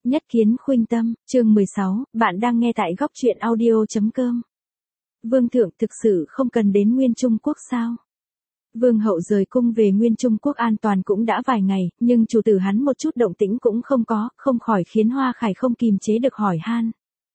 Nhất kiến khuynh tâm, chương 16, bạn đang nghe tại góc truyện audio.com. Vương thượng thực sự không cần đến Nguyên Trung Quốc sao? Vương hậu rời cung về Nguyên Trung Quốc an toàn cũng đã vài ngày, nhưng chủ tử hắn một chút động tĩnh cũng không có, không khỏi khiến Hoa Khải không kìm chế được hỏi han.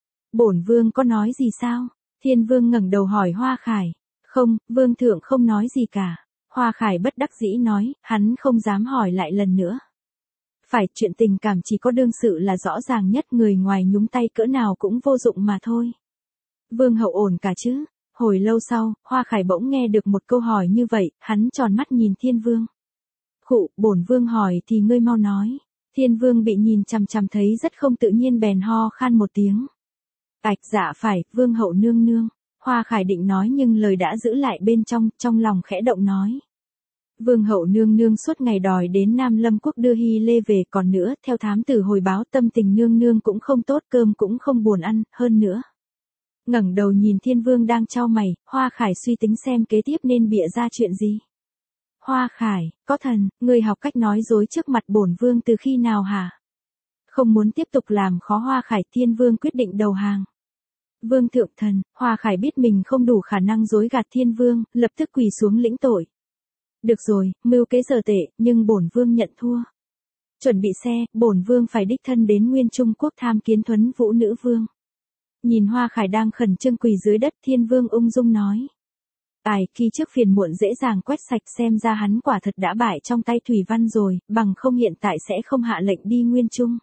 Bổn vương có nói gì sao? Thiên vương ngẩng đầu hỏi Hoa Khải. Không, vương thượng không nói gì cả. Hoa Khải bất đắc dĩ nói, hắn không dám hỏi lại lần nữa. Phải, chuyện tình cảm chỉ có đương sự là rõ ràng nhất, người ngoài nhúng tay cỡ nào cũng vô dụng mà thôi. Vương hậu ổn cả chứ? Hồi lâu sau, Hoa Khải bỗng nghe được một câu hỏi như vậy, hắn tròn mắt nhìn Thiên vương. Khụ, bổn vương hỏi thì ngươi mau nói. Thiên vương bị nhìn chằm chằm thấy rất không tự nhiên bèn ho khan một tiếng. Ạch, dạ phải, vương hậu nương nương. Hoa Khải định nói nhưng lời đã giữ lại bên trong, trong lòng khẽ động nói. Vương hậu nương nương suốt ngày đòi đến Nam Lâm Quốc đưa Hy Lê về, còn nữa, theo thám tử hồi báo tâm tình nương nương cũng không tốt, cơm cũng không buồn ăn, hơn nữa. Ngẩng đầu nhìn Thiên vương đang chau mày, Hoa Khải suy tính xem kế tiếp nên bịa ra chuyện gì. Hoa Khải, có thần, ngươi học cách nói dối trước mặt bổn vương từ khi nào hả? Không muốn tiếp tục làm khó Hoa Khải, Thiên vương quyết định đầu hàng. Vương thượng thần, Hoa Khải biết mình không đủ khả năng dối gạt Thiên vương, lập tức quỳ xuống lĩnh tội. Được rồi, mưu kế giờ tệ, nhưng bổn vương nhận thua. Chuẩn bị xe, bổn vương phải đích thân đến Nguyên Trung Quốc tham kiến Thuấn Vũ nữ vương. Nhìn Hoa Khải đang khẩn trương quỳ dưới đất, Thiên vương ung dung nói. Ai, khi trước phiền muộn dễ dàng quét sạch, xem ra hắn quả thật đã bại trong tay Thủy Văn rồi, bằng không hiện tại sẽ không hạ lệnh đi Nguyên Trung.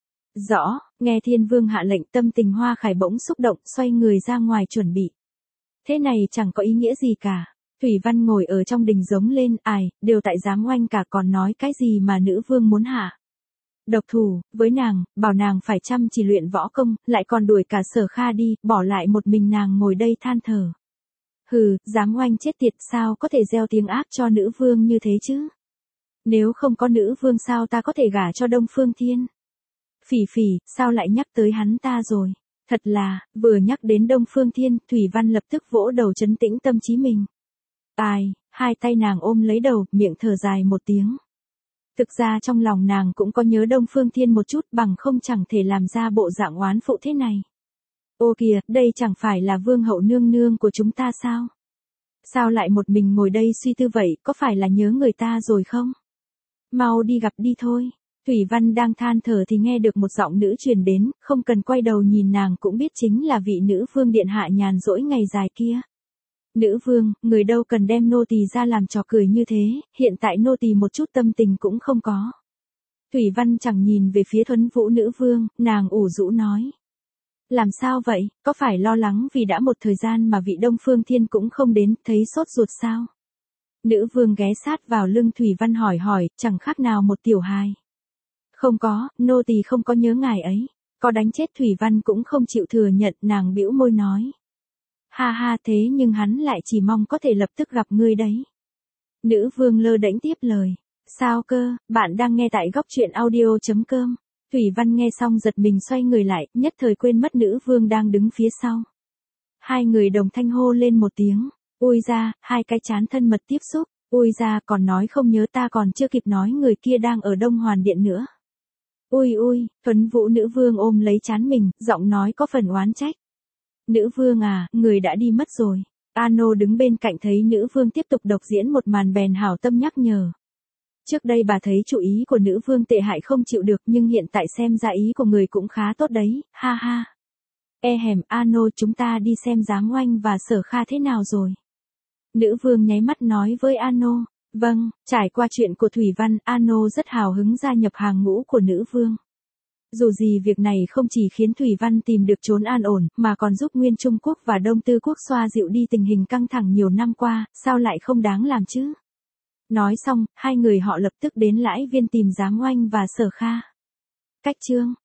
Rõ, nghe Thiên vương hạ lệnh, tâm tình Hoa Khải bỗng xúc động, xoay người ra ngoài chuẩn bị. Thế này chẳng có ý nghĩa gì cả. Thủy Văn ngồi ở trong đình giống lên, ai, đều tại giám oanh cả, còn nói cái gì mà nữ vương muốn hạ. Độc thủ, với nàng, bảo nàng phải chăm chỉ luyện võ công, lại còn đuổi cả Sở Kha đi, bỏ lại một mình nàng ngồi đây than thở. Hừ, giám oanh chết tiệt, sao có thể gieo tiếng ác cho nữ vương như thế chứ? Nếu không có nữ vương sao ta có thể gả cho Đông Phương Thiên? Phỉ phỉ, sao lại nhắc tới hắn ta rồi? Thật là, vừa nhắc đến Đông Phương Thiên, Thủy Văn lập tức vỗ đầu trấn tĩnh tâm trí mình. Ai, hai tay nàng ôm lấy đầu, miệng thở dài một tiếng. Thực ra trong lòng nàng cũng có nhớ Đông Phương Thiên một chút, bằng không chẳng thể làm ra bộ dạng oán phụ thế này. Ô kìa, đây chẳng phải là vương hậu nương nương của chúng ta sao? Sao lại một mình ngồi đây suy tư vậy, có phải là nhớ người ta rồi không? Mau đi gặp đi thôi. Thủy Văn đang than thở thì nghe được một giọng nữ truyền đến, không cần quay đầu nhìn nàng cũng biết chính là vị nữ vương điện hạ nhàn rỗi ngày dài kia. Nữ vương, người đâu cần đem nô tỳ ra làm trò cười như thế, hiện tại nô tỳ một chút tâm tình cũng không có. Thủy Văn chẳng nhìn về phía Thuấn Vũ nữ vương, nàng ủ rũ nói. Làm sao vậy, có phải lo lắng vì đã một thời gian mà vị Đông Phương Thiên cũng không đến, thấy sốt ruột sao? Nữ vương ghé sát vào lưng Thủy Văn hỏi, chẳng khác nào một tiểu hài. Không có, nô tỳ không có nhớ ngài ấy. Có đánh chết Thủy Văn cũng không chịu thừa nhận, nàng bĩu môi nói. Ha ha, thế nhưng hắn lại chỉ mong có thể lập tức gặp ngươi đấy. Nữ vương lơ đễnh tiếp lời. Sao cơ, bạn đang nghe tại góc truyện audio.com. Thủy Văn nghe xong giật mình xoay người lại, nhất thời quên mất nữ vương đang đứng phía sau. Hai người đồng thanh hô lên một tiếng. Ui ra, hai cái trán thân mật tiếp xúc. Ui ra, còn nói không nhớ, ta còn chưa kịp nói người kia đang ở Đông Hoàn Điện nữa. Ui, Thuấn Vũ nữ vương ôm lấy trán mình, giọng nói có phần oán trách. Nữ vương à, người đã đi mất rồi. Ano đứng bên cạnh thấy nữ vương tiếp tục độc diễn một màn bèn hảo tâm nhắc nhở. Trước đây bà thấy chủ ý của nữ vương tệ hại không chịu được, nhưng hiện tại xem ra ý của người cũng khá tốt đấy, ha ha. Ano, chúng ta đi xem giám oanh và Sở Kha thế nào rồi. Nữ vương nháy mắt nói với Ano. Vâng, trải qua chuyện của Thủy Văn, Ano rất hào hứng gia nhập hàng ngũ của nữ vương. Dù gì việc này không chỉ khiến Thủy Văn tìm được chốn an ổn, mà còn giúp Nguyên Trung Quốc và Đông Tư Quốc xoa dịu đi tình hình căng thẳng nhiều năm qua, sao lại không đáng làm chứ? Nói xong, hai người họ lập tức đến Lãi Viên tìm giám oanh và Sở Kha. Cách chương